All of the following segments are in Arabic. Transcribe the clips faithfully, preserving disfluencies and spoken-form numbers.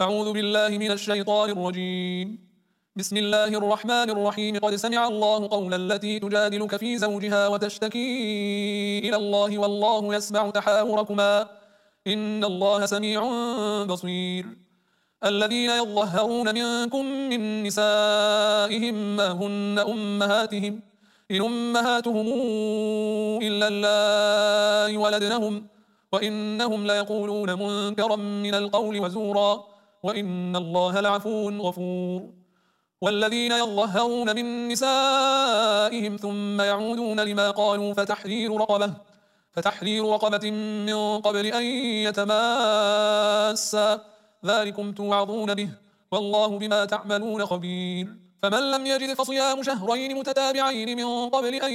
أعوذ بالله من الشيطان الرجيم. بسم الله الرحمن الرحيم. قد سمع الله قول التي تجادلك في زوجها وتشتكي إلى الله والله يسمع تحاوركما إن الله سميع بصير. الذين يظهرون منكم من نسائهم ما هن أمهاتهم إن أمهاتهم إلا اللائي ولدنهم وإنهم ليقولون منكرا من القول وزورا وإن الله لعفو غفور. والذين يظهرون من نسائهم ثم يعودون لما قالوا فتحرير رقبة فتحرير رقبة من قبل أن يتماسا ذلكم توعظون به والله بما تعملون خبير. فمن لم يجد فصيام شهرين متتابعين من قبل أن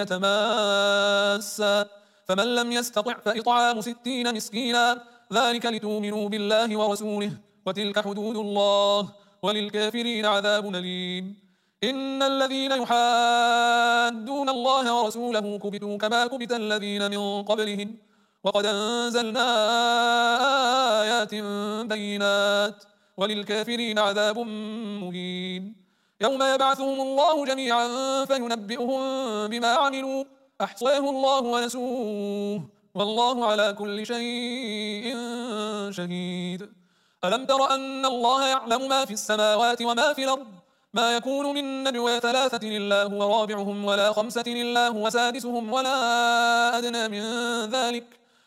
يتماسا فمن لم يستطع فإطعام ستين مسكينا ذلك لتؤمنوا بالله ورسوله وتلك حدود الله وللكافرين عذاب أليم. إن الذين يحادون الله ورسوله كبتوا كما كبت الذين من قبلهم وقد أنزلنا آيات بينات وللكافرين عذاب مهين. يوم يبعثهم الله جميعا فينبئهم بما عملوا أحصاه الله ونسوه والله على كل شيء شهيد. ألم تر أن الله يعلم ما في السماوات وما في الأرض ما يكون من نجوى ثلاثة إلا هو رابعهم ولا خمسة إلا هو سادسهم ولا أدنى من ذلك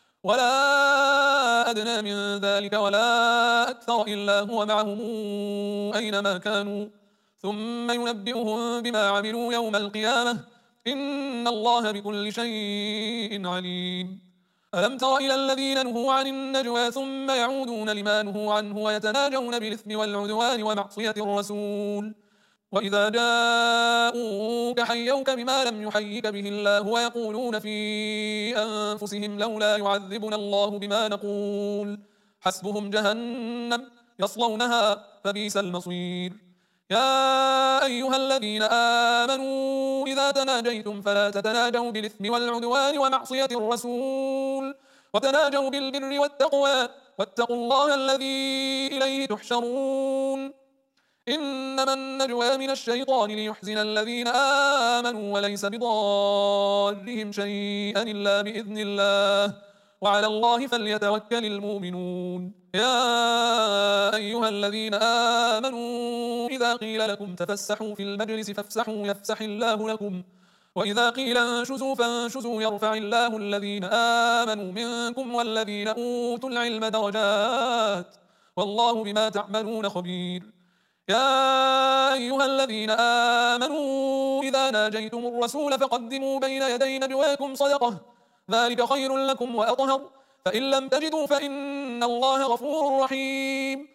ولا أدنى من ذلك ولا أكثر إلا هو معهم أينما كانوا ثم ينبئهم بما عملوا يوم القيامة إن الله بكل شيء عليم. ألم تر إلى الذين نهوا عن النجوى ثم يعودون لما نهوا عنه ويتناجون بالإثم والعدوان ومعصية الرسول وإذا جاءوك حيوك بما لم يحيك به الله ويقولون في أنفسهم لولا يعذبنا الله بما نقول حسبهم جهنم يصلونها فبئس المصير. يا أيها الذين آمنوا إذا تناجيتم فلا تتناجوا بالإثم والعدوان ومعصية الرسول وتناجوا بالبر والتقوى واتقوا الله الذي إليه تحشرون. إنما النجوى من الشيطان ليحزن الذين آمنوا وليس بضارهم شيئا إلا بإذن الله وعلى الله فليتوكل المؤمنون. يا أيها الذين آمنوا إذا قيل لكم تفسحوا في المجلس فافسحوا يفسح الله لكم وإذا قيل انشزوا فانشزوا يرفع الله الذين آمنوا منكم والذين أوتوا العلم درجات والله بما تعملون خبير. يا أيها الذين آمنوا إذا ناجيتم الرسول فقدموا بين يدي نجواكم صدقة ذلك خير لكم وأطهر فإن لم تجدوا فإن الله غفور رحيم.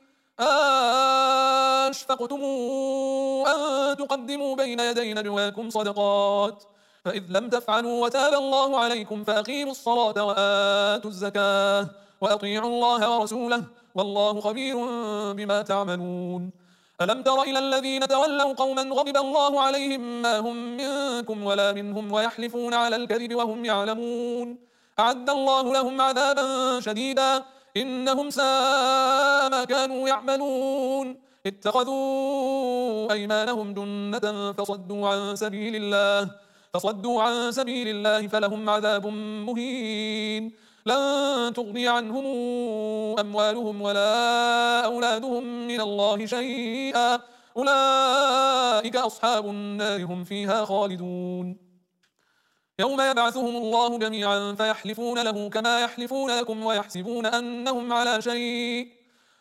أشفقتم أن تقدموا بين يدي نجواكم صدقات فإذ لم تفعلوا وتاب الله عليكم فأقيموا الصلاة وآتوا الزكاة وأطيعوا الله ورسوله والله خبير بما تعملون. ألم تر إلى الذين تولوا قوما غضب الله عليهم ما هم منكم ولا منهم ويحلفون على الكذب وهم يعلمون أعد الله لهم عذابا شديدا إنهم ساء ما كانوا يعملون اتخذوا أيمانهم جنة فصدوا عن سبيل الله فصدوا عن سبيل الله فلهم عذاب مهين. لن تغني عنهم أموالهم ولا أولادهم من الله شيئا أولئك أصحاب النار هم فيها خالدون. يوم يبعثهم الله جميعا فيحلفون له كما يحلفون لكم ويحسبون أنهم على شيء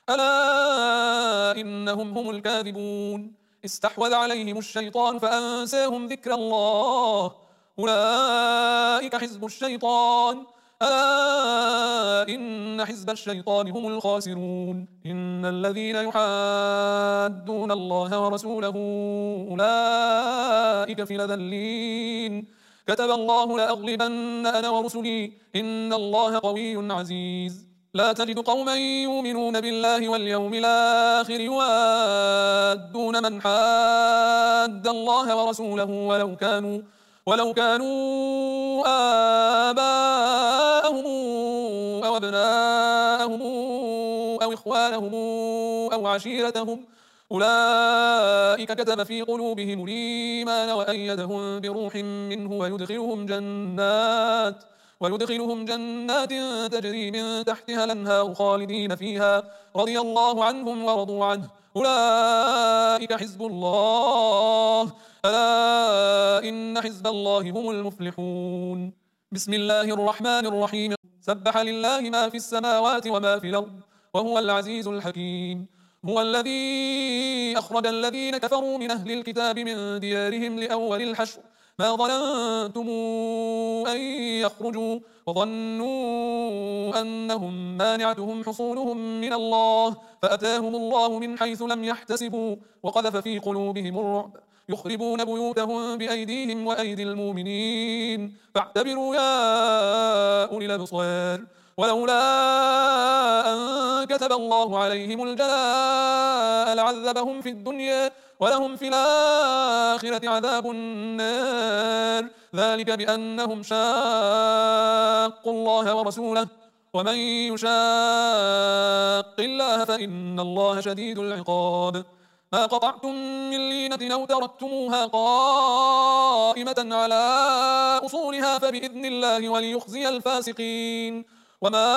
ألا إنهم هم الكاذبون. استحوذ عليهم الشيطان فأنساهم ذكر الله أولئك حزب الشيطان ألا إن حزب الشيطان هم الخاسرون. إن الذين يحادون الله ورسوله أولئك في الأذلين كتب الله لأغلبن أنا ورسلي إن الله قوي عزيز. لا تجد قوما يؤمنون بالله واليوم الآخر يوادون من حاد الله ورسوله ولو كانوا ولو كانوا آباءهم أو أبناءهم أو إخوانهم أو عشيرتهم أولئك كتب في قلوبهم الإيمان وأيدهم بروح منه ويدخلهم جنات ويدخلهم جنات تجري من تحتها الأنهار خالدين فيها رضي الله عنهم ورضوا عنه أولئك حزب الله ألا إن حزب الله هم المفلحون. بسم الله الرحمن الرحيم. سبح لله ما في السماوات وما في الأرض وهو العزيز الحكيم. هو الذي أخرج الذين كفروا من أهل الكتاب من ديارهم لأول الحشر ما ظننتم أن يخرجوا وظنوا أنهم مانعتهم حصولهم من الله فأتاهم الله من حيث لم يحتسبوا وقذف في قلوبهم الرعب يخربون بيوتهم بأيديهم وأيدي المؤمنين فاعتبروا يا أولي الأبصار. ولولا أن كتب الله عليهم الجلاء لعذبهم في الدنيا ولهم في الآخرة عذاب النار ذلك بأنهم شاقوا الله ورسوله ومن يشاق الله فإن الله شديد العقاب. ما قطعتم من لينة أو تركتموها قائمة على أصولها فبإذن الله وليخزي الفاسقين. وما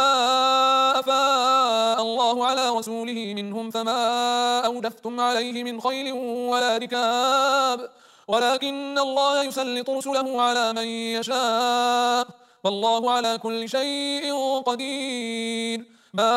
أفاء الله على رسوله منهم فما أودفتم عليه من خيل ولا ركاب ولكن الله يسلط رسله على من يشاء والله على كل شيء قدير. ما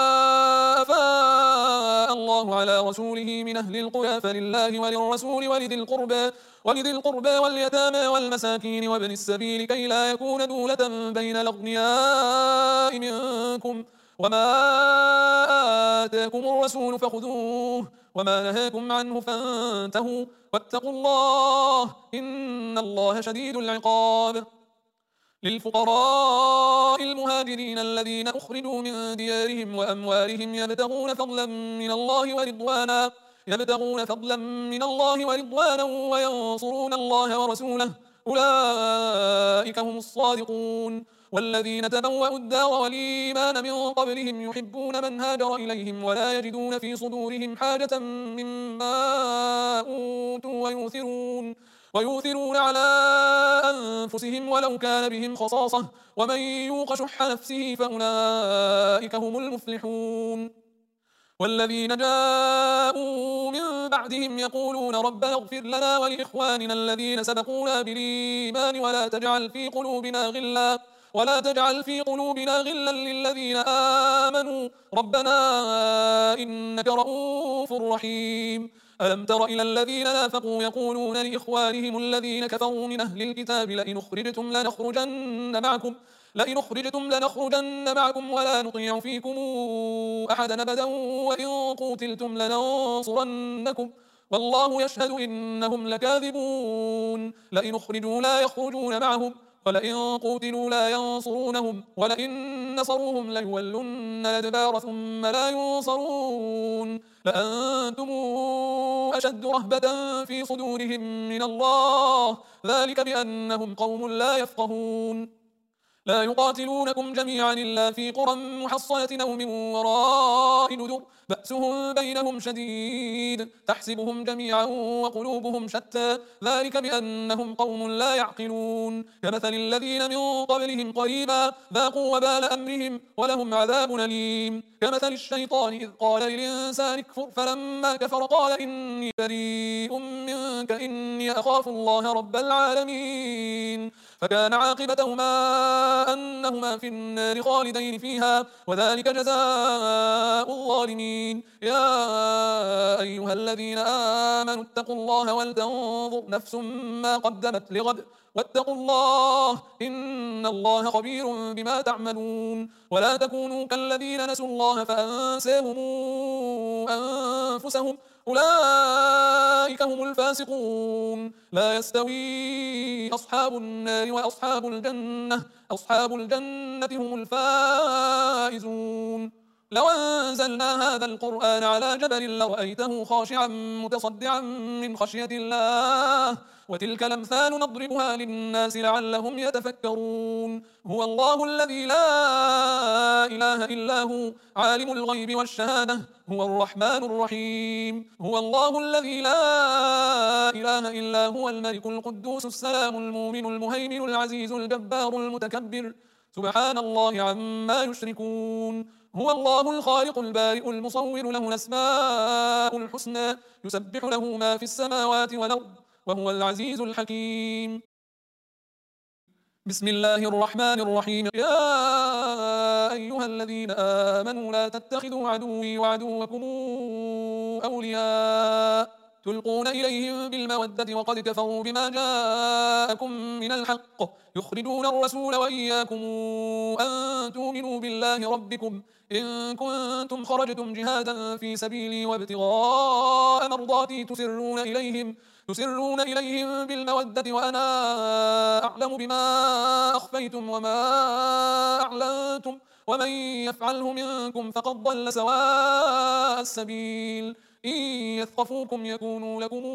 أفاء الله على رسوله من أهل القرى فلله وللرسول ولذي القربى ولذي القربى واليتامى والمساكين وابن السبيل كي لا يكون دولة بين الأغنياء منكم وما آتاكم الرسول فخذوه وما نهاكم عنه فانتهوا واتقوا الله إن الله شديد العقاب. للفقراء المهاجرين الذين أخرجوا من ديارهم وأموالهم يبتغون فضلا من الله ورضوانا يبتغون فضلا من الله ورضوانا وينصرون الله ورسوله أولئك هم الصادقون. والذين تبوأوا الدار والإيمان من قبلهم يحبون من هاجر إليهم ولا يجدون في صدورهم حاجة مما أوتوا ويؤثرون ويؤثرون على أنفسهم ولو كان بهم خصاصة ومن يوق شح نفسه فأولئك هم المفلحون. والذين جاءوا من بعدهم يقولون ربنا اغفر لنا ولإخواننا الذين سبقونا بالإيمان ولا تجعل في قلوبنا غلا ولا تجعل في قلوبنا غلا للذين آمنوا ربنا إنك رؤوف رحيم. ألم تر إلى الذين نافقوا يقولون لإخوانهم الذين كفروا من أهل الكتاب لئن أخرجتم لنخرجن معكم لئن أخرجتم لنخرجن معكم ولا نطيع فيكم أحدا أبدا وإن قوتلتم لننصرنكم والله يشهد إنهم لكاذبون. لئن أخرجوا لا يخرجون معهم ولئن قوتلوا لا ينصرونهم ولئن نصروهم ليولن الأدبار ثم لا ينصرون لأنتم أشد رهبة في صدورهم من الله ذلك بأنهم قوم لا يفقهون. لا يقاتلونكم جميعا إلا في قرى محصنة أو من وراء جدر بأسهم بينهم شديد تحسبهم جميعا وقلوبهم شتى ذلك بأنهم قوم لا يعقلون. كمثل الذين من قبلهم قريبا ذاقوا وبال أمرهم ولهم عذاب أليم. كمثل الشيطان إذ قال للإنسان اكفر فلما كفر قال إني بريء منك إني أخاف الله رب العالمين فكان عاقبتهما أنهما في النار خالدين فيها وذلك جزاء الظالمين. يا أيها الذين آمنوا اتقوا الله ولتنظر نفس ما قدمت لغد واتقوا الله إن الله خبير بما تعملون. ولا تكونوا كالذين نسوا الله فأنساهم أنفسهم أولئك هم الفاسقون. لا يستوي أصحاب النار وأصحاب الجنة أصحاب الجنة هم الفائزون. لو أنزلنا هذا القرآن على جبل لرأيته خاشعا متصدعا من خشية الله وتلك الأمثال نضربها للناس لعلهم يتفكرون هو الله الذي لا إله إلا هو عالم الغيب والشهادة هو الرحمن الرحيم هو الله الذي لا إله إلا هو الملك القدوس السلام المؤمن المهيمن العزيز الجبار المتكبر سبحان الله عما يشركون هو الله الخالق البارئ المصور له الأسماء الحسنى يسبح له ما في السماوات والأرض وهو العزيز الحكيم بسم الله الرحمن الرحيم يا أيها الذين آمنوا لا تتخذوا عدوي وعدوكم أولياء تلقون إليهم بالمودة وقد كفروا بما جاءكم من الحق يخرجون الرسول وإياكم أن تؤمنوا بالله ربكم إن كنتم خرجتم جهادا في سبيلي وابتغاء مرضاتي تسرون إليهم تسرون إليهم بالمودة وأنا أعلم بما أخفيتم وما أعلنتم ومن يفعله منكم فقد ضل سواء السبيل إن يثقفوكم يكونوا لكم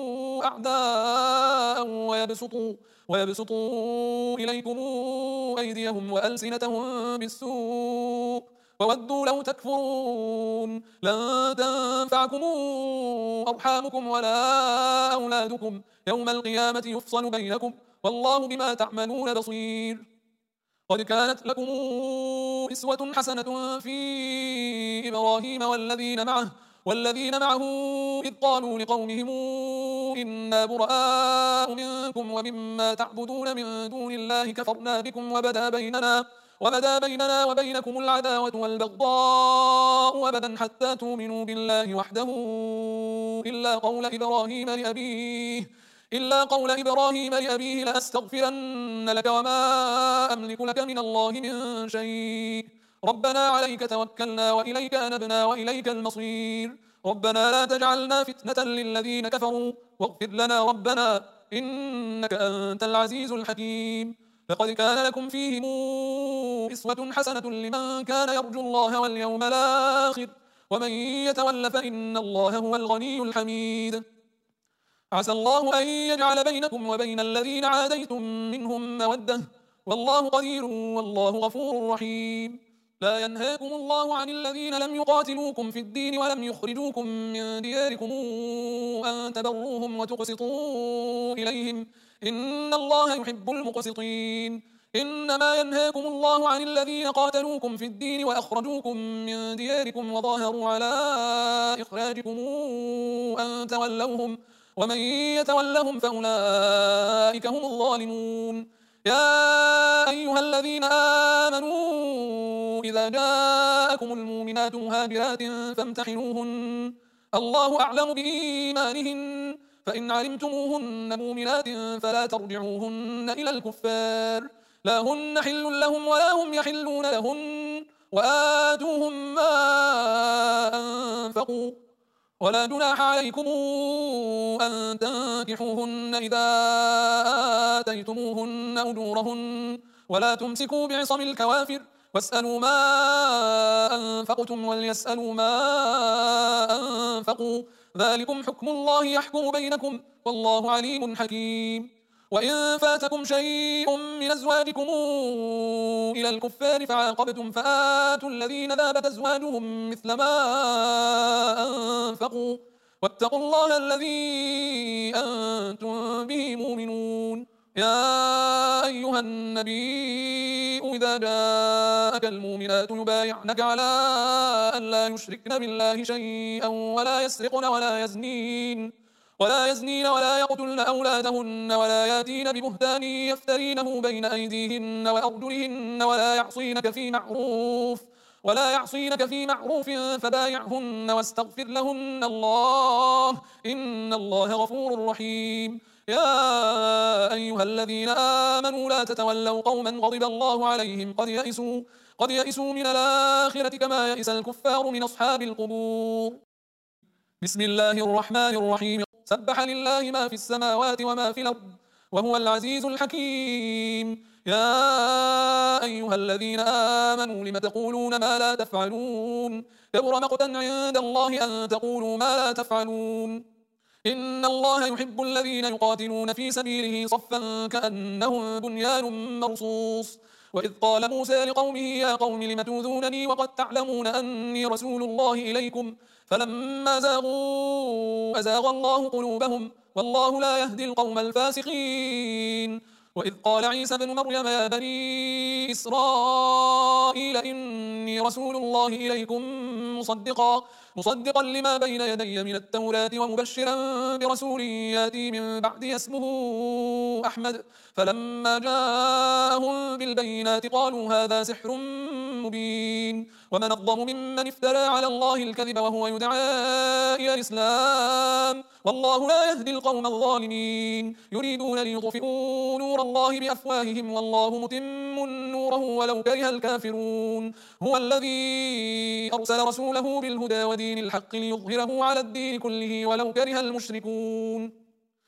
أعداء ويبسطوا, ويبسطوا إليكم أيديهم وألسنتهم بالسوء وودوا لو تكفرون لن تنفعكم أرحامكم ولا أولادكم يوم القيامة يفصل بينكم والله بما تعملون بصير قد كانت لكم أسوة حسنة في إبراهيم والذين معه والذين معه إذ قالوا لقومهم إنا براء منكم ومما تعبدون من دون الله كفرنا بكم وبدا بيننا وبدا بيننا وبينكم العداوة والبغضاء أبدا حتى تؤمنوا بالله وحده إلا قول إبراهيم لأبيه إلا قول إبراهيم لأبيه لأستغفرن لك وما أملك لك من الله من شيء ربنا عليك توكلنا وإليك أنبنا وإليك المصير ربنا لا تجعلنا فتنة للذين كفروا واغفر لنا ربنا إنك أنت العزيز الحكيم لقد كان لكم فيهم أسوة حسنة لمن كان يرجو الله واليوم الآخر ومن يتول فإن الله هو الغني الحميد عسى الله أن يجعل بينكم وبين الذين عاديتم منهم مودة والله قدير والله غفور رحيم لا ينهاكم الله عن الذين لم يقاتلوكم في الدين ولم يخرجوكم من دياركم أن تبروهم وتقسطوا إليهم إن الله يحب المقسطين إنما ينهاكم الله عن الذين قاتلوكم في الدين وأخرجوكم من دياركم وظاهروا على إخراجكم أن تولوهم ومن يتولهم فأولئك هم الظالمون يا أيها الذين آمنوا إذا جاءكم المؤمنات مهاجرات فامتحنوهن الله أعلم بإيمانهن فإن علمتموهن مؤمنات فلا ترجعوهن إلى الكفار لا هن حل لهم ولا هم يحلون لهن وآتوهم ما أنفقوا ولا جناح عليكم أن تنكحوهن إذا آتيتموهن أجورهن ولا تمسكوا بعصم الكوافر واسألوا ما أنفقتم وليسألوا ما أنفقوا ذلكم حكم الله يحكم بينكم والله عليم حكيم وإن فاتكم شيء من أزواجكم إلى الكفار فعاقبتم فآتوا الذين ذابت أزواجهم مثل ما أنفقوا واتقوا الله الذي أنتم به مؤمنون يا أيها النبي إذا جاءك المؤمنات يبايعنك على أن لا يشركن بالله شيئا ولا يسرقن ولا يزنين ولا يزنين ولا يقتلن أولادهن ولا ياتين ببهتان يفترينه بين أيديهن وأرجلهن ولا يعصينك في معروف ولا يعصينك في معروف فبايعهن واستغفر لهن الله إن الله غفور رحيم يا أيها الذين آمنوا لا تتولوا قوما غضب الله عليهم قد يئسوا قد يئسوا من الآخرة كما يئس الكفار من أصحاب القبور بسم الله الرحمن الرحيم سبح لله ما في السماوات وما في الأرض وهو العزيز الحكيم يا أيها الذين آمنوا لم تقولون ما لا تفعلون كبر مقتا عند الله أن تقولوا ما لا تفعلون إن الله يحب الذين يقاتلون في سبيله صفا كأنهم بنيان مرصوص وإذ قال موسى لقومه يا قوم لم تؤذونني وقد تعلمون أني رسول الله إليكم فلما زاغوا أزاغ الله قلوبهم والله لا يهدي القوم الفاسقين وإذ قال عيسى بن مريم يا بني إسرائيل إني رسول الله إليكم مصدقا مصدقا لما بين يدي من التوراة ومبشرا برسول ياتي من بعدي اسمه أحمد فلما جاءهم بالبينات قالوا هذا سحر مبين ومن أظلم ممن افترى على الله الكذب وهو يدعى إلى الإسلام والله لا يهدي القوم الظالمين يريدون ليطفئوا نور الله بأفواههم والله متم نوره ولو كره الكافرون هو الذي أرسل رسوله بالهدى ودين الحق ليظهره على الدين كله ولو كره المشركون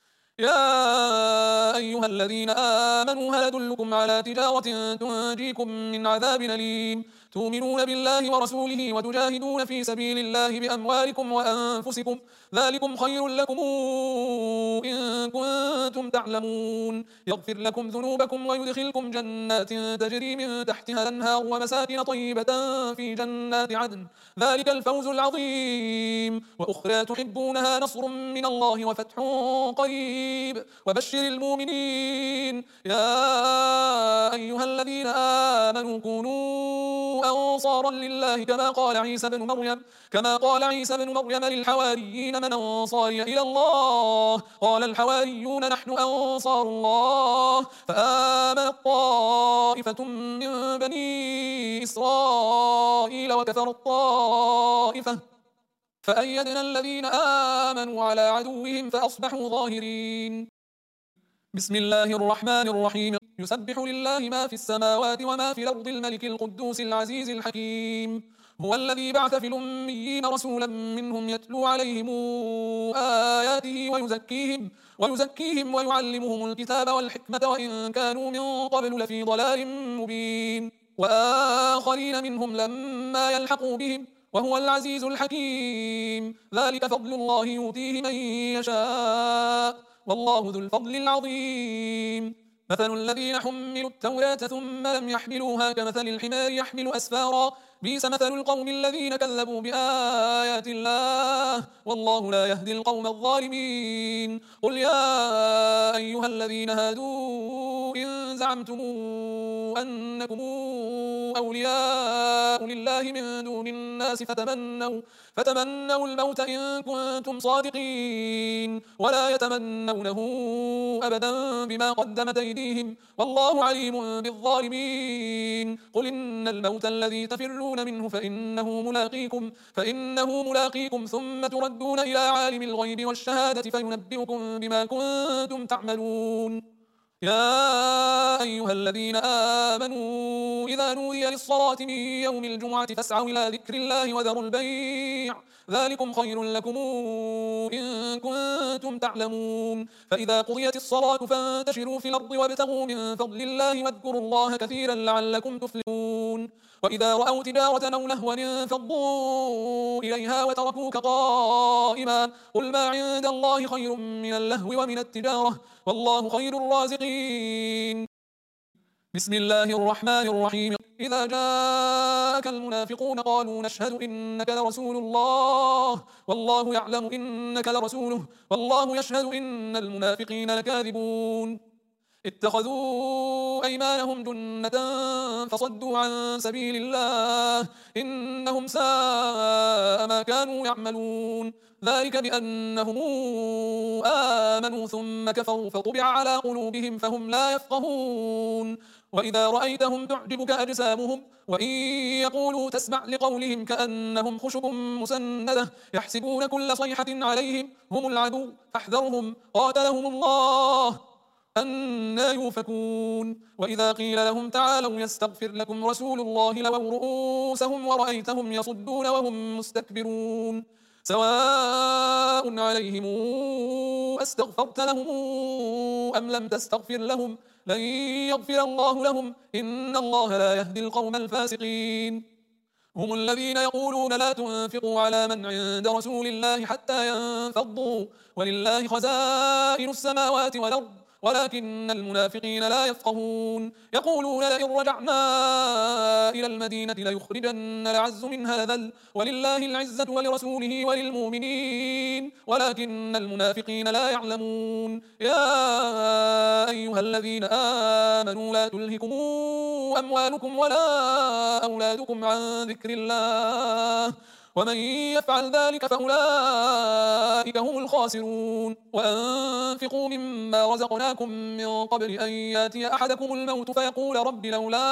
يا أيها الذين آمنوا هل أدلكم على تجارة تنجيكم من عذاب أليم تؤمنون بالله ورسوله وتجاهدون في سبيل الله بأموالكم وأنفسكم ذلكم خير لكم إن كنتم تعلمون يغفر لكم ذنوبكم ويدخلكم جنات تجري من تحتها الأنهار ومساكن طيبة في جنات عدن ذلك الفوز العظيم وأخرى تحبونها نصر من الله وفتح قريب وبشر المؤمنين يا أيها الذين آمنوا كونوا أنصارا لله كما قال عيسى بن مريم كما قال عيسى بن مريم للحواريين من أنصاري إلى الله قال الحواريون نحن أنصار الله فآمنت طائفة من بني إسرائيل وكفرت طائفة فأيدنا الذين آمنوا على عدوهم فأصبحوا ظاهرين بسم الله الرحمن الرحيم يسبح لله ما في السماوات وما في الأرض الملك القدوس العزيز الحكيم هو الذي بعث في الأميين رسولا منهم يتلو عليهم آياته ويزكيهم ويزكيهم ويعلمهم الكتاب والحكمة وإن كانوا من قبل لفي ضلال مبين وآخرين منهم لما يلحقوا بهم وهو العزيز الحكيم ذلك فضل الله يؤتيه من يشاء والله ذو الفضل العظيم مثل الذين حملوا التوراة ثم لم يحملوها كمثل الحمار يحمل أسفارا بئس مثل القوم الذين كذبوا بآيات الله والله لا يهدي القوم الظالمين قل يا أيها الذين هادوا إن زعمتم أنكم أولياء لله من دون الناس فتمنوا, فتمنوا الموت إن كنتم صادقين ولا يتمنونه أبدا بما قدمت أيديهم والله عليم بالظالمين قل إن الموت الذي تفرون منه فإنه ملاقيكم, فإنه ملاقيكم ثم تردون إلى عالم الغيب والشهادة فينبئكم بما كنتم تعملون يا أيها الذين آمنوا إذا نودي للصلاة من يوم الجمعة فاسعوا إلى ذكر الله وذروا البيع ذلكم خير لكم إن كنتم تعلمون فإذا قضيت الصلاة فانتشروا في الأرض وابتغوا من فضل الله واذكروا الله كثيرا لعلكم تفلحون وإذا رأوا تجارة أو لهوا انفضوا إليها وتركوك قائما قل ما عند الله خير من اللهو ومن التجارة والله خير الرازقين بسم الله الرحمن الرحيم إذا جاءك المنافقون قالوا نشهد إنك لرسول الله والله يعلم إنك لرسوله والله يشهد إن المنافقين لكاذبون اتخذوا أيمانهم جنة فصدوا عن سبيل الله إنهم ساء ما كانوا يعملون ذلك بأنهم آمنوا ثم كفروا فطبع على قلوبهم فهم لا يفقهون وإذا رأيتهم تعجبك أجسامهم وإن يقولوا تسمع لقولهم كأنهم خشب مسندة يحسبون كل صيحة عليهم هم العدو فاحذرهم قاتلهم الله أنى يؤفكون وإذا قيل لهم تعالوا يستغفر لكم رسول الله لووا رؤوسهم ورأيتهم يصدون وهم مستكبرون سواء عليهم أستغفرت لهم أم لم تستغفر لهم لن يغفر الله لهم إن الله لا يهدي القوم الفاسقين. هم الذين يقولون لا تنفقوا على من عند رسول الله حتى ينفضوا ولله خزائن السماوات والأرض ولكن المنافقين لا يفقهون. يقولون لئن رجعنا إلى المدينة ليخرجن الأعز منها الأذل ولله العزة ولرسوله وللمؤمنين ولكن المنافقين لا يعلمون. يا أيها الذين آمنوا لا تلهكم أموالكم ولا أولادكم عن ذكر الله ومن يفعل ذلك فأولئك هم الخاسرون. وأنفقوا مما رزقناكم من قبل أن ياتي أحدكم الموت فيقول رب لولا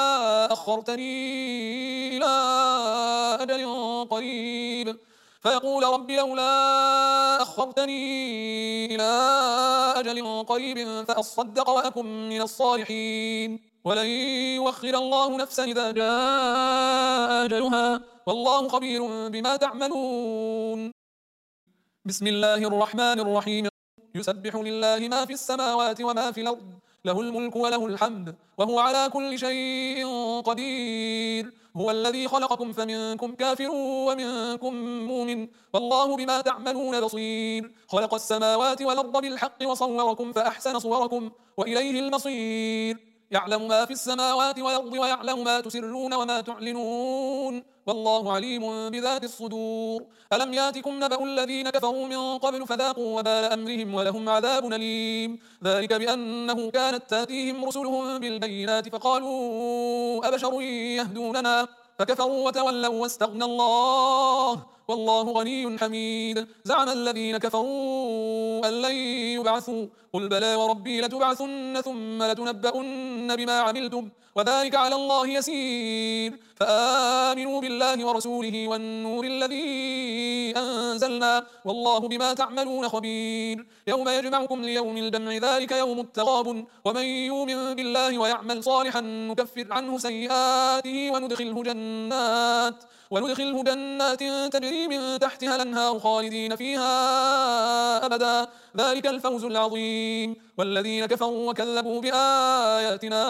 أخرتني إلى أجل قريب فيقول رب لولا أخرتني إلى أجل قريب فأصدق وأكن من الصالحين ولن يؤخر الله نفسا إذا جاء أجلها والله خبير بما تعملون. بسم الله الرحمن الرحيم. يسبح لله ما في السماوات وما في الأرض له الملك وله الحمد وهو على كل شيء قدير. هو الذي خلقكم فمنكم كافر ومنكم مؤمن والله بما تعملون بصير. خلق السماوات والأرض بالحق وصوركم فأحسن صوركم وإليه المصير. يعلم ما في السماوات والأرض ويعلم ما تسرون وما تعلنون والله عليم بذات الصدور. ألم ياتكم نبأ الذين كفروا من قبل فذاقوا وبال أمرهم ولهم عذاب أليم. ذلك بأنه كانت تاتيهم رسلهم بالبينات فقالوا أبشر يهدوننا فكفروا وتولوا واستغنى الله والله غني حميد. زعم الذين كفروا أن لن يبعثوا قل بلى وربي لتبعثن ثم لتنبؤن بما عملتم وذلك على الله يسير. فآمنوا بالله ورسوله والنور الذي أنزلنا والله بما تعملون خبير. يوم يجمعكم ليوم الجمع ذلك يوم التغابن ومن يؤمن بالله ويعمل صالحا نكفر عنه سيئاته وندخله جنات وندخله جنات تجري من تحتها الأنهار خالدين فيها أبدا ذلك الفوز العظيم. والذين كفروا وكذبوا بآياتنا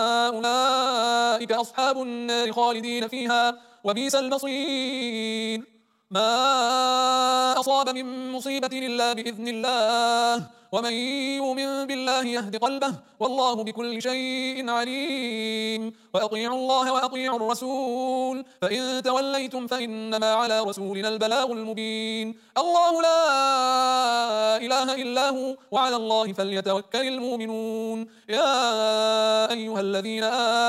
أولئك أصحاب النار خالدين فيها وبئس المصير. ما أصاب من مصيبة إلا بإذن الله ومن يؤمن بالله يهد قلبه والله بكل شيء عليم. وأطيعوا الله وأطيعوا الرسول فإن توليتم فإنما على رسولنا البلاغ المبين. الله لا إله إلا هو وعلى الله فليتوكل المؤمنون. يا أيها الذين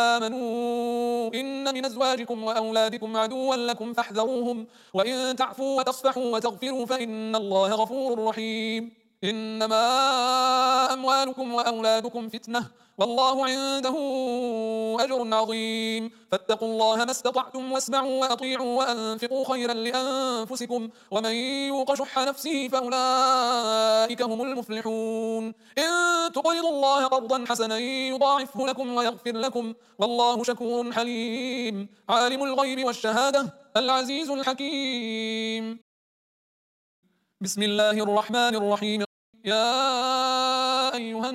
آمنوا إن من أزواجكم وأولادكم عدوا لكم فاحذروهم وإن تعفوا وتصفحوا وتغفروا فإن الله غفور رحيم. إنما أموالكم وأولادكم فتنة والله عنده أجر عظيم. فاتقوا الله ما استطعتم واسمعوا وأطيعوا وأنفقوا خيرا لأنفسكم ومن يوق شح نفسه فأولئك هم المفلحون. إن تقرضوا الله قرضا حسنا يضاعفه لكم ويغفر لكم والله شكور حليم. عالم الغيب والشهادة العزيز الحكيم. بسم الله الرحمن الرحيم. يا أيها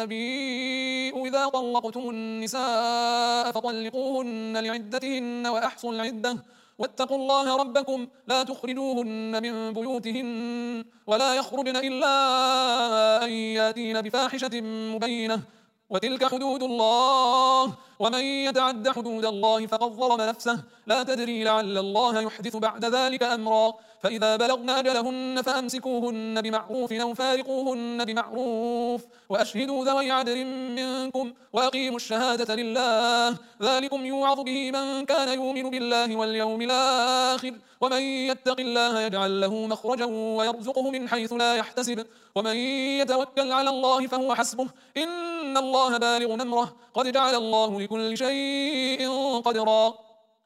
النبي إذا طلقتم النساء فطلقوهن لعدتهن وأحصوا العدة واتقوا الله ربكم لا تخرجوهن من بيوتهن ولا يخرجن إلا أن ياتين بفاحشة مبينة وتلك حدود الله ومن يتعد حدود الله فقد ظلم نفسه لا تدري لعل الله يحدث بعد ذلك أمرا. فإذا بلغن أجلهن فأمسكوهن بمعروف أو فارقوهن بمعروف وأشهدوا ذوي عدل منكم وأقيموا الشهادة لله ذلكم يوعظ به من كان يؤمن بالله واليوم الآخر ومن يتق الله يجعل له مخرجا ويرزقه من حيث لا يحتسب ومن يتوكل على الله فهو حسبه إن الله بالغ أمره قد جعل الله لكل شيء قدرا.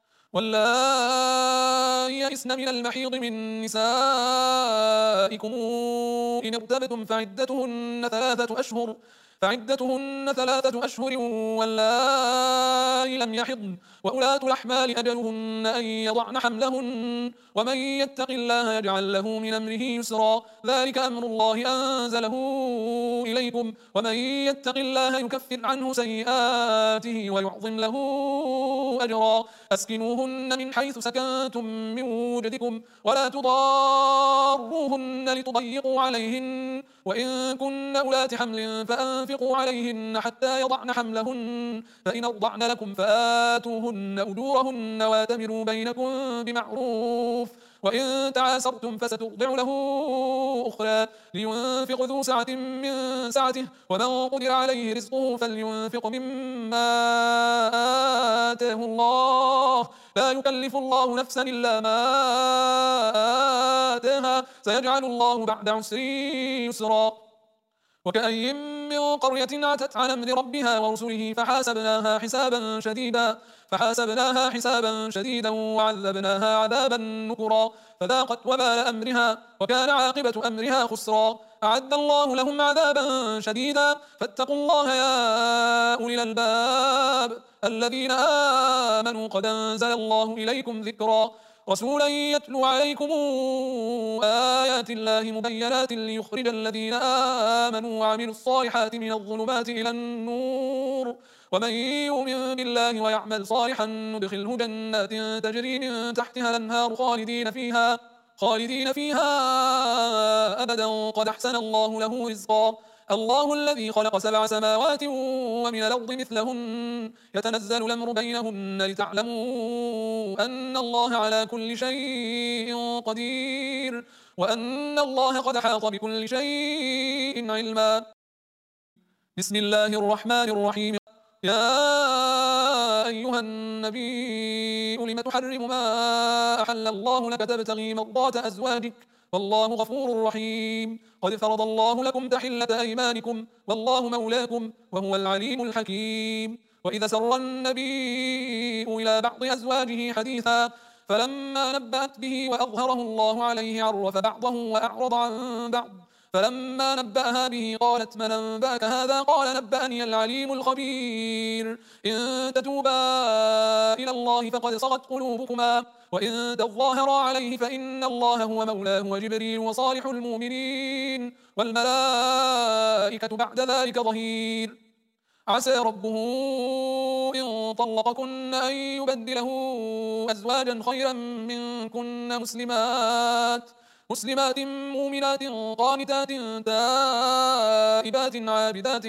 واللائي يئسن من المحيض من نسائكم إن ارتبتم فعدتهن ثلاثة أشهر فعدتهن ثلاثة أشهر واللائي لم يحضن وأولاة الأحمال أجلهن أن يضعن حملهن ومن يتق الله يجعل له من أمره يسرا ذلك أمر الله أنزله إليكم ومن يتق الله يكفر عنه سيئاته ويعظم له أجرا أسكنوهن من حيث سكنتم من وجدكم ولا تضاروهن لتضيقوا عليهن وإن كن أولات حمل فأنفقوا عليهن حتى يضعن حملهن فإن أرضعن لكم فآتوهن أجورهن واتمروا بينكم بمعروف وإن تعاسرتم فسترضع له أخرى لينفق ذو سعة من سعته ومن قدر عليه رزقه فلينفق مما آتاه الله لا يكلف الله نفسا إلا ما آتاها سيجعل الله بعد عسر يسرا وكأي من قرية عتت عن أمر ربها ورسله فحاسبناها حسابا شديدا فحاسبناها حسابا شديدا وعذبناها عذابا نكرا فذاقت وبال أمرها وكان عاقبة أمرها خسرا أعد الله لهم عذابا شديدا فاتقوا الله يا أولي الألباب الذين آمنوا قد أنزل الله إليكم ذكرا رسولا يتلو عليكم آيات الله مبينات ليخرج الذين آمنوا وعملوا الصالحات من الظلمات إلى النور ومن يؤمن بالله ويعمل صالحا ندخله جنات تجري من تحتها الأنهار خالدين فيها خالدين فيها أبدا قد أحسن الله له رزقا الله الذي خلق سبع سماوات ومن الأرض مثلهن يتنزل الأمر بينهن لتعلموا أن الله على كل شيء قدير وأن الله قد حاط بكل شيء علما بسم الله الرحمن الرحيم يا أيها النبي لم تحرم ما أحل الله لك تبتغي مرضات أزواجك والله غفور رحيم قد فرض الله لكم تحلة أيمانكم والله مولاكم وهو العليم الحكيم وإذا سر النبي إلى بعض أزواجه حديثا فلما نبأت به وأظهره الله عليه عرف بعضه وأعرض عن بعض فلما نبأها به قالت من أنبأك هذا قال نبأني العليم الخبير إن تتوبا إلى الله فقد صغت قلوبكما وإن تظاهرا عليه فإن الله هو مولاه وجبريل وصالح المؤمنين والملائكة بعد ذلك ظهير عسى ربه إن طلقكن أن يبدله أزواجا خيرا منكن مسلمات مسلمات مؤمنات قانتات تائبات عابدات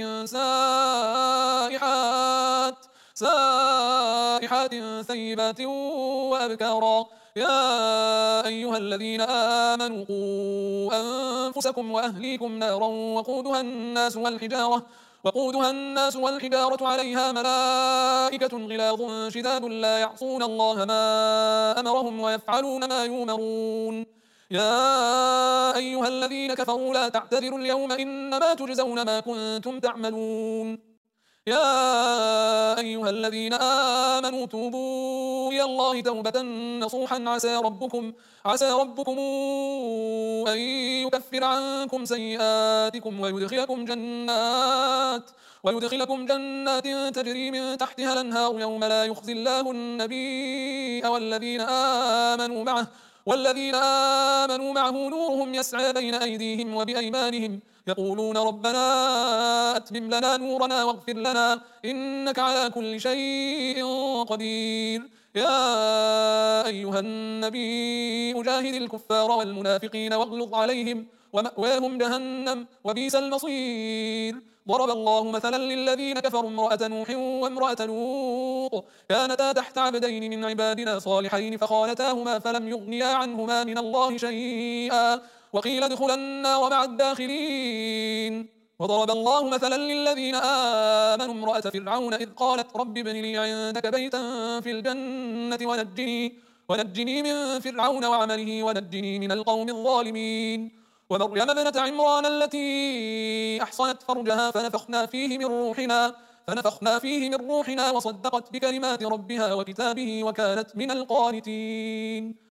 سائحات سائحات ثيبات وأبكارا يا أيها الذين آمنوا قوا أنفسكم وأهليكم نارا وقودها الناس والحجارة وقودها الناس والحجارة عليها ملائكة غلاظ شداد لا يعصون الله ما أمرهم ويفعلون ما يؤمرون يا أيها الذين كفروا لا تعتذروا اليوم إنما تجزون ما كنتم تعملون يا أيها الذين آمنوا توبوا إلى الله توبة نصوحا عسى ربكم عسى ربكم أن يكفر عنكم سيئاتكم ويدخلكم جنات ويدخلكم جنات تجري من تحتها الأنهار يوم لا يخزي الله النبي والذين آمنوا معه والذين آمنوا معه نورهم يسعى بين أيديهم وبأيمانهم يقولون ربنا أتمم لنا نورنا واغفر لنا إنك على كل شيء قدير يا أيها النبي أجاهد الكفار والمنافقين واغلظ عليهم ومأواهم جهنم وبئس المصير ضرب الله مثلا للذين كفروا امرأة نوح وامرأة لوط كانتا تحت عبدين من عبادنا صالحين فخانتاهما فلم يغنيا عنهما من الله شيئا وقيل ادخلا النار مع الداخلين وضرب الله مثلا للذين آمنوا امرأة فرعون إذ قالت رب ابن لي عندك بيتا في الجنة ونجني, ونجني من فرعون وعمله ونجني من القوم الظالمين ومريم ابنة عمران التي أحصنت فرجها فنفخنا فيه من روحنا فنفخنا فيه من روحنا وصدقت بكلمات ربها وكتابه وكانت من القانتين